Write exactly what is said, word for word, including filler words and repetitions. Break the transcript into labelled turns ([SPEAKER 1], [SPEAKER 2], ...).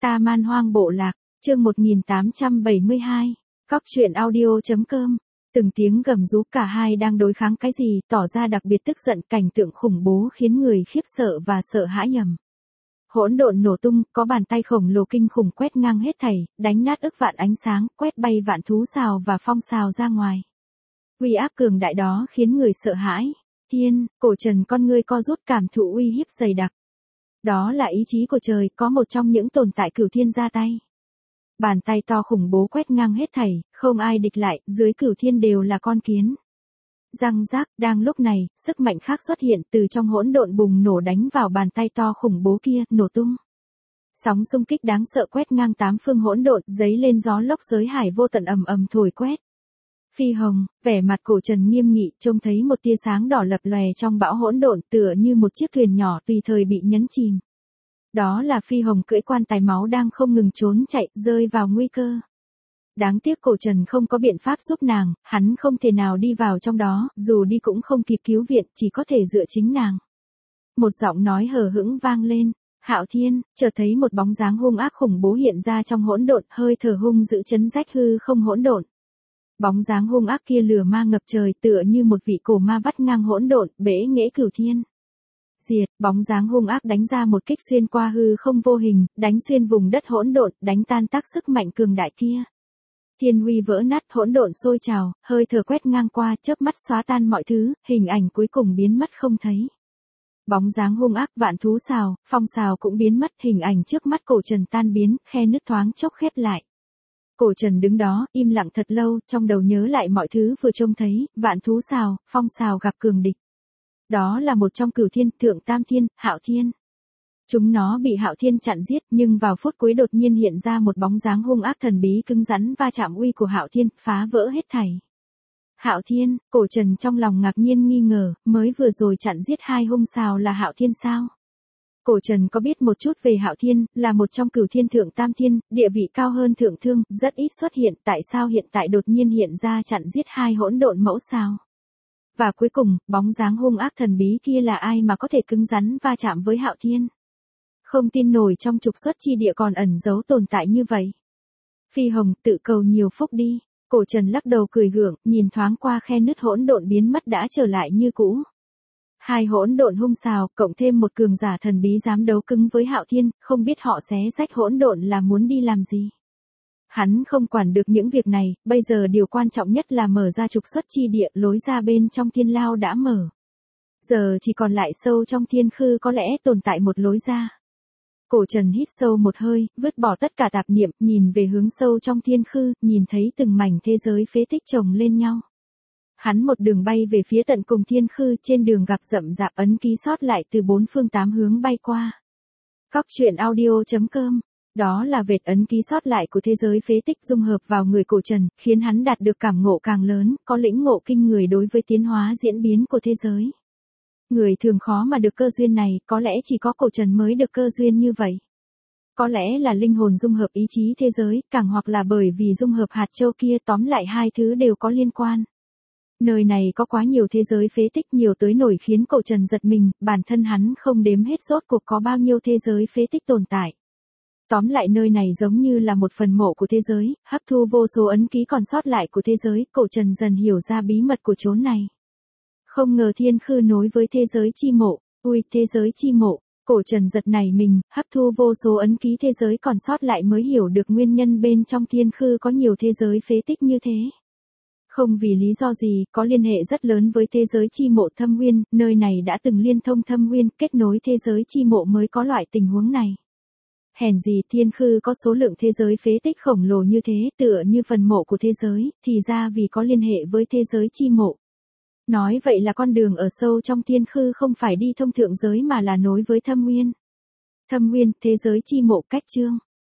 [SPEAKER 1] Ta Man Hoang Bộ Lạc, chương một nghìn tám trăm bảy mươi hai, Cóc truyện audio.com. Từng tiếng gầm rú, cả hai đang đối kháng cái gì, tỏ ra đặc biệt tức giận, cảnh tượng khủng bố khiến người khiếp sợ và sợ hãi nhầm. Hỗn độn nổ tung, có bàn tay khổng lồ kinh khủng quét ngang hết thảy, đánh nát ức vạn ánh sáng, quét bay vạn thú sào và phong sào ra ngoài. Uy áp cường đại đó khiến người sợ hãi. Thiên, Cổ Trần con ngươi co rút, cảm thụ uy hiếp dày đặc. Đó là ý chí của trời, có một trong những tồn tại cửu thiên ra tay. Bàn tay to khủng bố quét ngang hết thảy, không ai địch lại, dưới cửu thiên đều là con kiến. Răng rác, đang lúc này, sức mạnh khác xuất hiện, từ trong hỗn độn bùng nổ đánh vào bàn tay to khủng bố kia, nổ tung. Sóng xung kích đáng sợ quét ngang tám phương hỗn độn, giấy lên gió lốc giới hải vô tận ầm ầm thổi quét. Phi Hồng, vẻ mặt Cổ Trần nghiêm nghị, trông thấy một tia sáng đỏ lập lòe trong bão hỗn độn, tựa như một chiếc thuyền nhỏ tùy thời bị nhấn chìm. Đó là Phi Hồng cưỡi quan tài máu đang không ngừng trốn chạy, rơi vào nguy cơ. Đáng tiếc Cổ Trần không có biện pháp giúp nàng, hắn không thể nào đi vào trong đó, dù đi cũng không kịp cứu viện, chỉ có thể dựa chính nàng. Một giọng nói hờ hững vang lên, Hạo Thiên, chợt thấy một bóng dáng hung ác khủng bố hiện ra trong hỗn độn, hơi thở hung dữ chấn rách hư không hỗn độn. Bóng dáng hung ác kia lửa ma ngập trời, tựa như một vị cổ ma vắt ngang hỗn độn, bẽ nghễ cửu thiên. Diệt, bóng dáng hung ác đánh ra một kích xuyên qua hư không vô hình, đánh xuyên vùng đất hỗn độn, đánh tan tác sức mạnh cường đại kia. Thiên huy vỡ nát, hỗn độn sôi trào, hơi thở quét ngang qua, chớp mắt xóa tan mọi thứ, hình ảnh cuối cùng biến mất không thấy. Bóng dáng hung ác, vạn thú sào, phong sào cũng biến mất, hình ảnh trước mắt Cổ Trần tan biến, khe nứt thoáng chốc khép lại. Cổ Trần đứng đó, im lặng thật lâu, trong đầu nhớ lại mọi thứ vừa trông thấy, vạn thú sào, phong sào gặp cường địch. Đó là một trong cửu thiên, thượng tam thiên, Hạo Thiên. Chúng nó bị Hạo Thiên chặn giết, nhưng vào phút cuối đột nhiên hiện ra một bóng dáng hung ác thần bí cứng rắn va chạm uy của Hạo Thiên, phá vỡ hết thảy. Hạo Thiên, Cổ Trần trong lòng ngạc nhiên nghi ngờ, mới vừa rồi chặn giết hai hung sào là Hạo Thiên sao? Cổ Trần có biết một chút về Hạo Thiên, là một trong cửu thiên thượng tam thiên, địa vị cao hơn thượng thương, rất ít xuất hiện, tại sao hiện tại đột nhiên hiện ra chặn giết hai hỗn độn mẫu sao? Và cuối cùng, bóng dáng hung ác thần bí kia là ai mà có thể cứng rắn va chạm với Hạo Thiên? Không tin nổi, trong trục xuất chi địa còn ẩn giấu tồn tại như vậy. Phi Hồng, tự cầu nhiều phúc đi. Cổ Trần lắc đầu cười gượng, nhìn thoáng qua khe nứt hỗn độn biến mất đã trở lại như cũ. Hai hỗn độn hung sào, cộng thêm một cường giả thần bí dám đấu cứng với Hạo Thiên, không biết họ xé rách hỗn độn là muốn đi làm gì. Hắn không quản được những việc này, bây giờ điều quan trọng nhất là mở ra trục xuất chi địa, lối ra bên trong thiên lao đã mở. Giờ chỉ còn lại sâu trong thiên khư có lẽ tồn tại một lối ra. Cổ Trần hít sâu một hơi, vứt bỏ tất cả tạp niệm, nhìn về hướng sâu trong thiên khư, nhìn thấy từng mảnh thế giới phế tích chồng lên nhau. Hắn một đường bay về phía tận cùng thiên khư, trên đường gặp rậm rạp ấn ký sót lại từ bốn phương tám hướng bay qua. Cóc truyện audio.com. Đó là vệt ấn ký sót lại của thế giới phế tích dung hợp vào người Cổ Trần, khiến hắn đạt được cảm ngộ càng lớn, có lĩnh ngộ kinh người đối với tiến hóa diễn biến của thế giới. Người thường khó mà được cơ duyên này, có lẽ chỉ có Cổ Trần mới được cơ duyên như vậy. Có lẽ là linh hồn dung hợp ý chí thế giới, càng hoặc là bởi vì dung hợp hạt châu kia, tóm lại hai thứ đều có liên quan. Nơi này có quá nhiều thế giới phế tích, nhiều tới nổi khiến Cổ Trần giật mình, bản thân hắn không đếm hết rốt cuộc có bao nhiêu thế giới phế tích tồn tại. Tóm lại nơi này giống như là một phần mộ của thế giới, hấp thu vô số ấn ký còn sót lại của thế giới, Cổ Trần dần hiểu ra bí mật của chốn này. Không ngờ thiên khư nối với thế giới chi mộ, ui, thế giới chi mộ, Cổ Trần giật nảy mình, hấp thu vô số ấn ký thế giới còn sót lại mới hiểu được nguyên nhân bên trong thiên khư có nhiều thế giới phế tích như thế. Không vì lý do gì, có liên hệ rất lớn với thế giới chi mộ Thâm Nguyên, nơi này đã từng liên thông Thâm Nguyên, kết nối thế giới chi mộ mới có loại tình huống này. Hèn gì thiên khư có số lượng thế giới phế tích khổng lồ như thế, tựa như phần mộ của thế giới, thì ra vì có liên hệ với thế giới chi mộ. Nói vậy là con đường ở sâu trong thiên khư không phải đi thông thượng giới mà là nối với Thâm Nguyên. Thâm Nguyên, thế giới chi mộ, cách chương.